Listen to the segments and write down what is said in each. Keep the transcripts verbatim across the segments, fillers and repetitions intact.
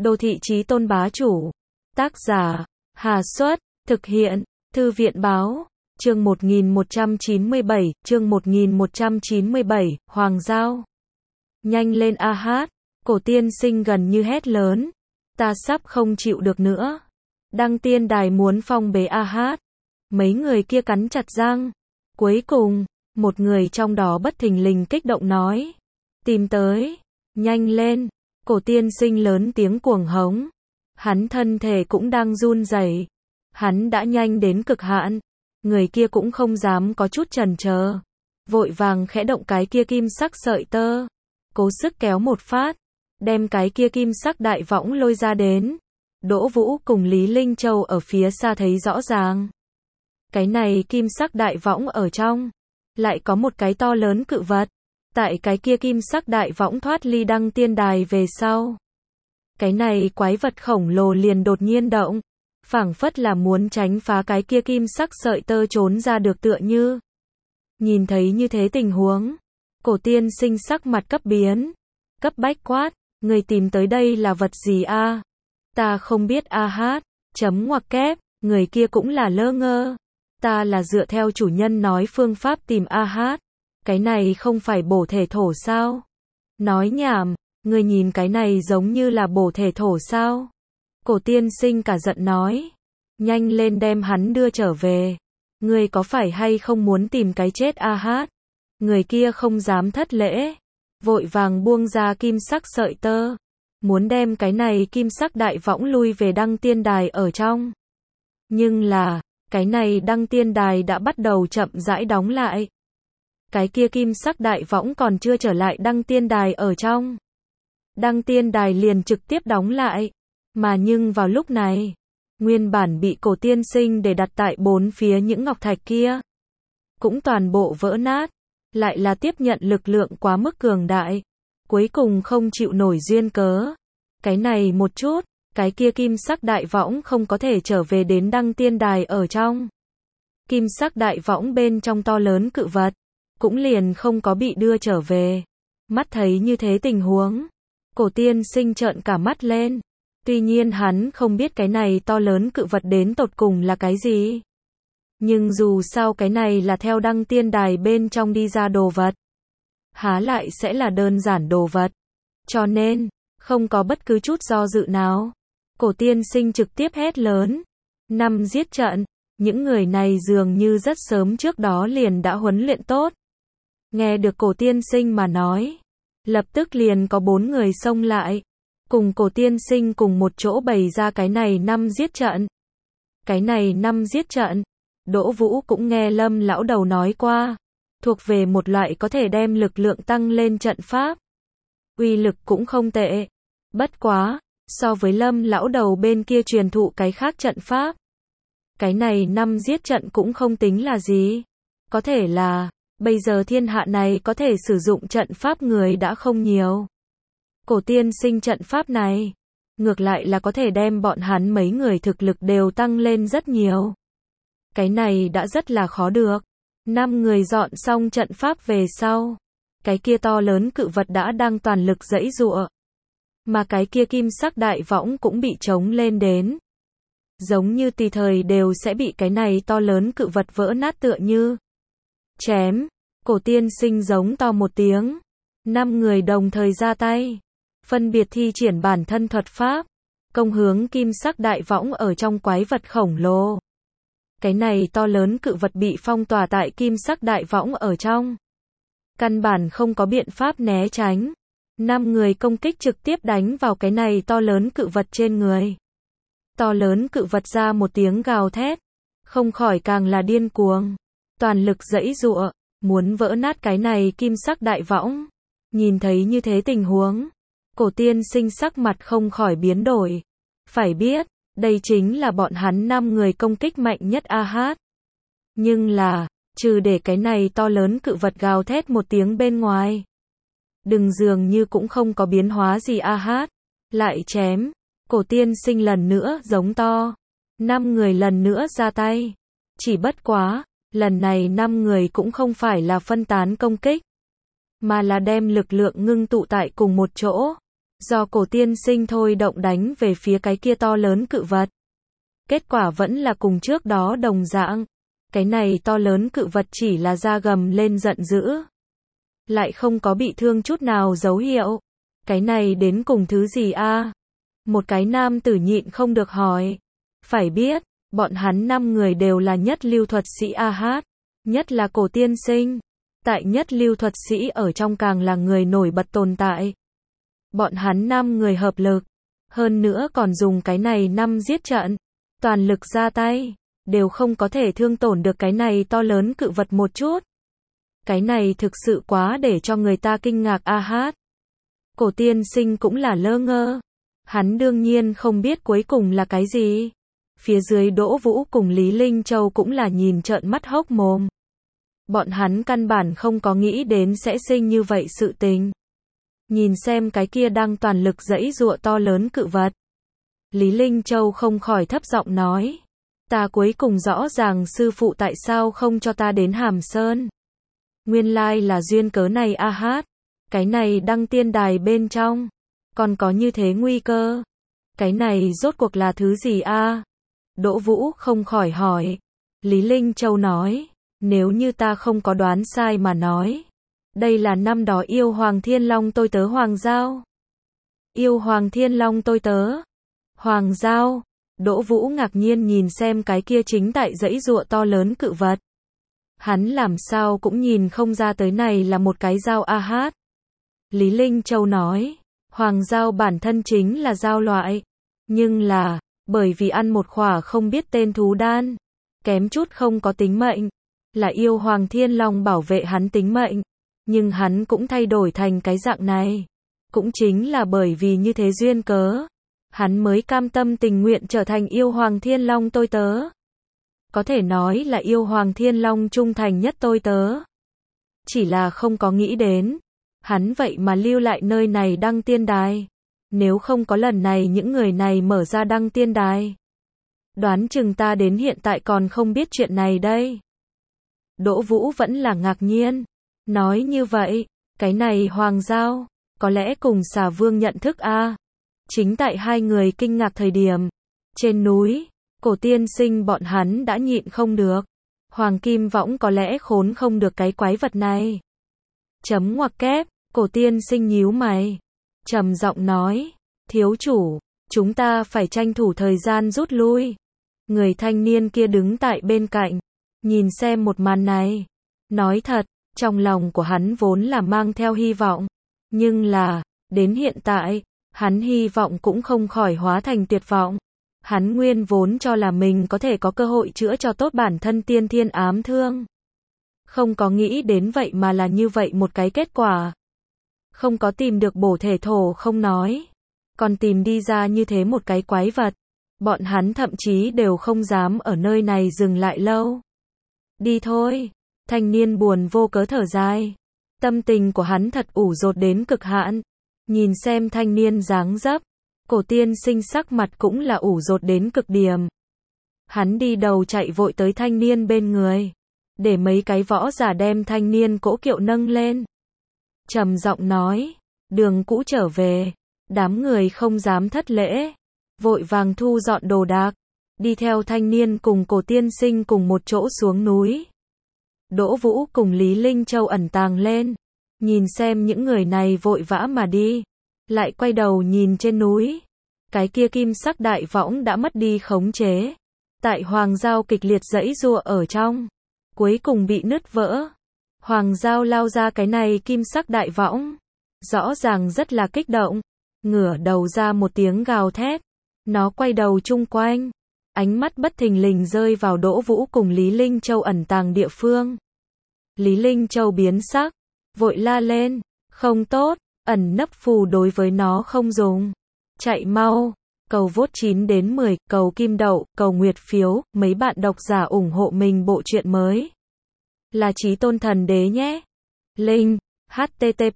Đô thị chí tôn bá chủ. Tác giả, Hà Xuất, thực hiện, Thư viện Báo, chương một nghìn một trăm chín mươi bảy, chương một nghìn một trăm chín mươi bảy, Hoàng Giao. Nhanh lên a hát, cổ tiên sinh gần như hét lớn. Ta sắp không chịu được nữa. Đăng tiên đài muốn phong bế a hát. Mấy người kia cắn chặt răng. Cuối cùng, một người trong đó bất thình lình kích động nói. Tìm tới, nhanh lên, cổ tiên sinh lớn tiếng cuồng hống. Hắn thân thể cũng đang run rẩy. Hắn đã nhanh đến cực hạn. Người kia cũng không dám có chút chần chờ. Vội vàng khẽ động cái kia kim sắc sợi tơ. Cố sức kéo một phát. Đem cái kia kim sắc đại võng lôi ra đến. Đỗ Vũ cùng Lý Linh Châu ở phía xa thấy rõ ràng. Cái này kim sắc đại võng ở trong. Lại có một cái to lớn cự vật. Tại cái kia kim sắc đại võng thoát ly đăng tiên đài về sau. Cái này quái vật khổng lồ liền đột nhiên động. Phảng phất là muốn tránh phá cái kia kim sắc sợi tơ trốn ra được tựa như. Nhìn thấy như thế tình huống. Cổ tiên sinh sắc mặt cấp biến. Cấp bách quát. Người tìm tới đây là vật gì a? Ta không biết a hát. Chấm ngoặc kép. Người kia cũng là lơ ngơ. Ta là dựa theo chủ nhân nói phương pháp tìm a hát. Cái này không phải bổ thể thổ sao? Nói nhảm. Người nhìn cái này giống như là bổ thể thổ sao? Cổ tiên sinh cả giận nói. Nhanh lên đem hắn đưa trở về. Người có phải hay không muốn tìm cái chết a hát? Người kia không dám thất lễ. Vội vàng buông ra kim sắc sợi tơ. Muốn đem cái này kim sắc đại võng lui về đăng tiên đài ở trong. Nhưng là, cái này đăng tiên đài đã bắt đầu chậm rãi đóng lại. Cái kia kim sắc đại võng còn chưa trở lại đăng tiên đài ở trong. Đăng tiên đài liền trực tiếp đóng lại. Mà nhưng vào lúc này, nguyên bản bị cổ tiên sinh để đặt tại bốn phía những ngọc thạch kia. Cũng toàn bộ vỡ nát. Lại là tiếp nhận lực lượng quá mức cường đại. Cuối cùng không chịu nổi duyên cớ. Cái này một chút, cái kia kim sắc đại võng không có thể trở về đến đăng tiên đài ở trong. Kim sắc đại võng bên trong to lớn cự vật. Cũng liền không có bị đưa trở về. Mắt thấy như thế tình huống. Cổ tiên sinh trợn cả mắt lên. Tuy nhiên hắn không biết cái này to lớn cự vật đến tột cùng là cái gì. Nhưng dù sao cái này là theo đăng tiên đài bên trong đi ra đồ vật. Há lại sẽ là đơn giản đồ vật. Cho nên, không có bất cứ chút do dự nào. Cổ tiên sinh trực tiếp hét lớn. Năm giết trận. Những người này dường như rất sớm trước đó liền đã huấn luyện tốt. Nghe được cổ tiên sinh mà nói. Lập tức liền có bốn người xông lại. Cùng cổ tiên sinh cùng một chỗ bày ra cái này năm giết trận. Cái này năm giết trận. Đỗ Vũ cũng nghe Lâm lão đầu nói qua. Thuộc về một loại có thể đem lực lượng tăng lên trận pháp. Uy lực cũng không tệ. Bất quá, so với Lâm lão đầu bên kia truyền thụ cái khác trận pháp. Cái này năm giết trận cũng không tính là gì. Có thể là, bây giờ thiên hạ này có thể sử dụng trận pháp người đã không nhiều. Cổ tiên sinh trận pháp này, ngược lại là có thể đem bọn hắn mấy người thực lực đều tăng lên rất nhiều. Cái này đã rất là khó được. Năm người dọn xong trận pháp về sau. Cái kia to lớn cự vật đã đang toàn lực giãy giụa. Mà cái kia kim sắc đại võng cũng bị trống lên đến. Giống như tùy thời đều sẽ bị cái này to lớn cự vật vỡ nát tựa như. Chém. Cổ tiên sinh giống to một tiếng. Năm người đồng thời ra tay. Phân biệt thi triển bản thân thuật pháp. Công hướng kim sắc đại võng ở trong quái vật khổng lồ. Cái này to lớn cự vật bị phong tỏa tại kim sắc đại võng ở trong. Căn bản không có biện pháp né tránh. Năm người công kích trực tiếp đánh vào cái này to lớn cự vật trên người. To lớn cự vật ra một tiếng gào thét. Không khỏi càng là điên cuồng. Toàn lực giãy giụa. Muốn vỡ nát cái này kim sắc đại võng. Nhìn thấy như thế tình huống. Cổ tiên sinh sắc mặt không khỏi biến đổi. Phải biết. Đây chính là bọn hắn năm người công kích mạnh nhất a hát. Nhưng là, trừ để cái này to lớn cự vật gào thét một tiếng bên ngoài. Đừng dường như cũng không có biến hóa gì a hát. Lại chém. Cổ tiên sinh lần nữa giống to. Năm người lần nữa ra tay. Chỉ bất quá, lần này năm người cũng không phải là phân tán công kích. Mà là đem lực lượng ngưng tụ tại cùng một chỗ. do cổ tiên sinh thôi động đánh về phía cái kia to lớn cự vật. Kết quả vẫn là cùng trước đó đồng dạng. Cái này to lớn cự vật chỉ là da gầm lên giận dữ. Lại không có bị thương chút nào dấu hiệu. Cái này đến cùng thứ gì a? Một cái nam tử nhịn không được hỏi. Phải biết, bọn hắn năm người đều là nhất lưu thuật sĩ a hát. Nhất là cổ tiên sinh. Tại nhất lưu thuật sĩ ở trong càng là người nổi bật tồn tại. Bọn hắn năm người hợp lực. Hơn nữa còn dùng cái này năm giết trận. Toàn lực ra tay. Đều không có thể thương tổn được cái này to lớn cự vật một chút. Cái này thực sự quá để cho người ta kinh ngạc a hát. Cổ tiên sinh cũng là lơ ngơ. Hắn đương nhiên không biết cuối cùng là cái gì. Phía dưới Đỗ Vũ cùng Lý Linh Châu cũng là nhìn trợn mắt hốc mồm. Bọn hắn căn bản không có nghĩ đến sẽ sinh như vậy sự tình. Nhìn xem cái kia đang toàn lực giãy giụa to lớn cự vật. Lý Linh Châu không khỏi thấp giọng nói. Ta cuối cùng rõ ràng sư phụ tại sao không cho ta đến Hàm Sơn. Nguyên lai là duyên cớ này a hát. Cái này đăng tiên đài bên trong. Còn có như thế nguy cơ. Cái này rốt cuộc là thứ gì a? Đỗ Vũ không khỏi hỏi. Lý Linh Châu nói. Nếu như ta không có đoán sai mà nói. Đây là năm đó yêu Hoàng Thiên Long tôi tớ Hoàng Giao. Yêu Hoàng Thiên Long tôi tớ. Hoàng Giao. Đỗ Vũ ngạc nhiên nhìn xem cái kia chính tại giãy giụa to lớn cự vật. Hắn làm sao cũng nhìn không ra tới này là một cái dao a hát. Lý Linh Châu nói. Hoàng Giao bản thân chính là dao loại. Nhưng là, bởi vì ăn một khỏa không biết tên thú đan. Kém chút không có tính mệnh. Là yêu Hoàng Thiên Long bảo vệ hắn tính mệnh. Nhưng hắn cũng thay đổi thành cái dạng này. Cũng chính là bởi vì như thế duyên cớ. Hắn mới cam tâm tình nguyện trở thành yêu Hoàng Thiên Long tôi tớ. Có thể nói là yêu Hoàng Thiên Long trung thành nhất tôi tớ. Chỉ là không có nghĩ đến. Hắn vậy mà lưu lại nơi này đăng tiên đài. Nếu không có lần này những người này mở ra đăng tiên đài. Đoán chừng ta đến hiện tại còn không biết chuyện này đây. Đỗ Vũ vẫn là ngạc nhiên. Nói như vậy, cái này Hoàng Giao, có lẽ cùng Xà Vương nhận thức a. Chính tại hai người kinh ngạc thời điểm. Trên núi, cổ tiên sinh bọn hắn đã nhịn không được. Hoàng Kim Võng có lẽ khốn không được cái quái vật này. Chấm ngoặc kép, cổ tiên sinh nhíu mày. Trầm giọng nói, thiếu chủ, chúng ta phải tranh thủ thời gian rút lui. Người thanh niên kia đứng tại bên cạnh, nhìn xem một màn này. Nói thật, trong lòng của hắn vốn là mang theo hy vọng. Nhưng là, đến hiện tại, hắn hy vọng cũng không khỏi hóa thành tuyệt vọng. Hắn nguyên vốn cho là mình có thể có cơ hội chữa cho tốt bản thân tiên thiên ám thương. Không có nghĩ đến vậy mà là như vậy một cái kết quả. Không có tìm được bổ thể thổ không nói. Còn tìm đi ra như thế một cái quái vật. Bọn hắn thậm chí đều không dám ở nơi này dừng lại lâu. Đi thôi. Thanh niên buồn vô cớ thở dài. Tâm tình của hắn thật ủ dột đến cực hạn. Nhìn xem thanh niên dáng dấp. Cổ tiên sinh sắc mặt cũng là ủ dột đến cực điểm. Hắn đi đầu chạy vội tới thanh niên bên người. Để mấy cái võ giả đem thanh niên cỗ kiệu nâng lên. Trầm giọng nói. Đường cũ trở về. Đám người không dám thất lễ. Vội vàng thu dọn đồ đạc. Đi theo thanh niên cùng cổ tiên sinh cùng một chỗ xuống núi. Đỗ Vũ cùng Lý Linh Châu ẩn tàng lên. Nhìn xem những người này vội vã mà đi. Lại quay đầu nhìn trên núi. Cái kia kim sắc đại võng đã mất đi khống chế. Tại Hoàng Giao kịch liệt giãy giụa ở trong. Cuối cùng bị nứt vỡ. Hoàng Giao lao ra cái này kim sắc đại võng. Rõ ràng rất là kích động. Ngửa đầu ra một tiếng gào thét. Nó quay đầu chung quanh. Ánh mắt bất thình lình rơi vào Đỗ Vũ cùng Lý Linh Châu ẩn tàng địa phương. Lý Linh Châu biến sắc. Vội la lên. Không tốt. Ẩn nấp phù đối với nó không dùng. Chạy mau. Cầu vote chín đến mười, cầu kim đậu, cầu nguyệt phiếu, mấy bạn độc giả ủng hộ mình bộ truyện mới. Là Chí Tôn Thần Đế nhé. Link http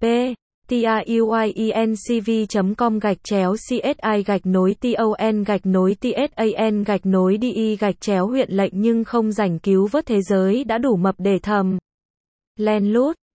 truyencv chấm com gạch chéo csi gạch nối ton gạch nối tsan gạch nối đi gạch chéo huyện lệnh nhưng không rảnh cứu vớt thế giới đã đủ mập để thầm. Len lút.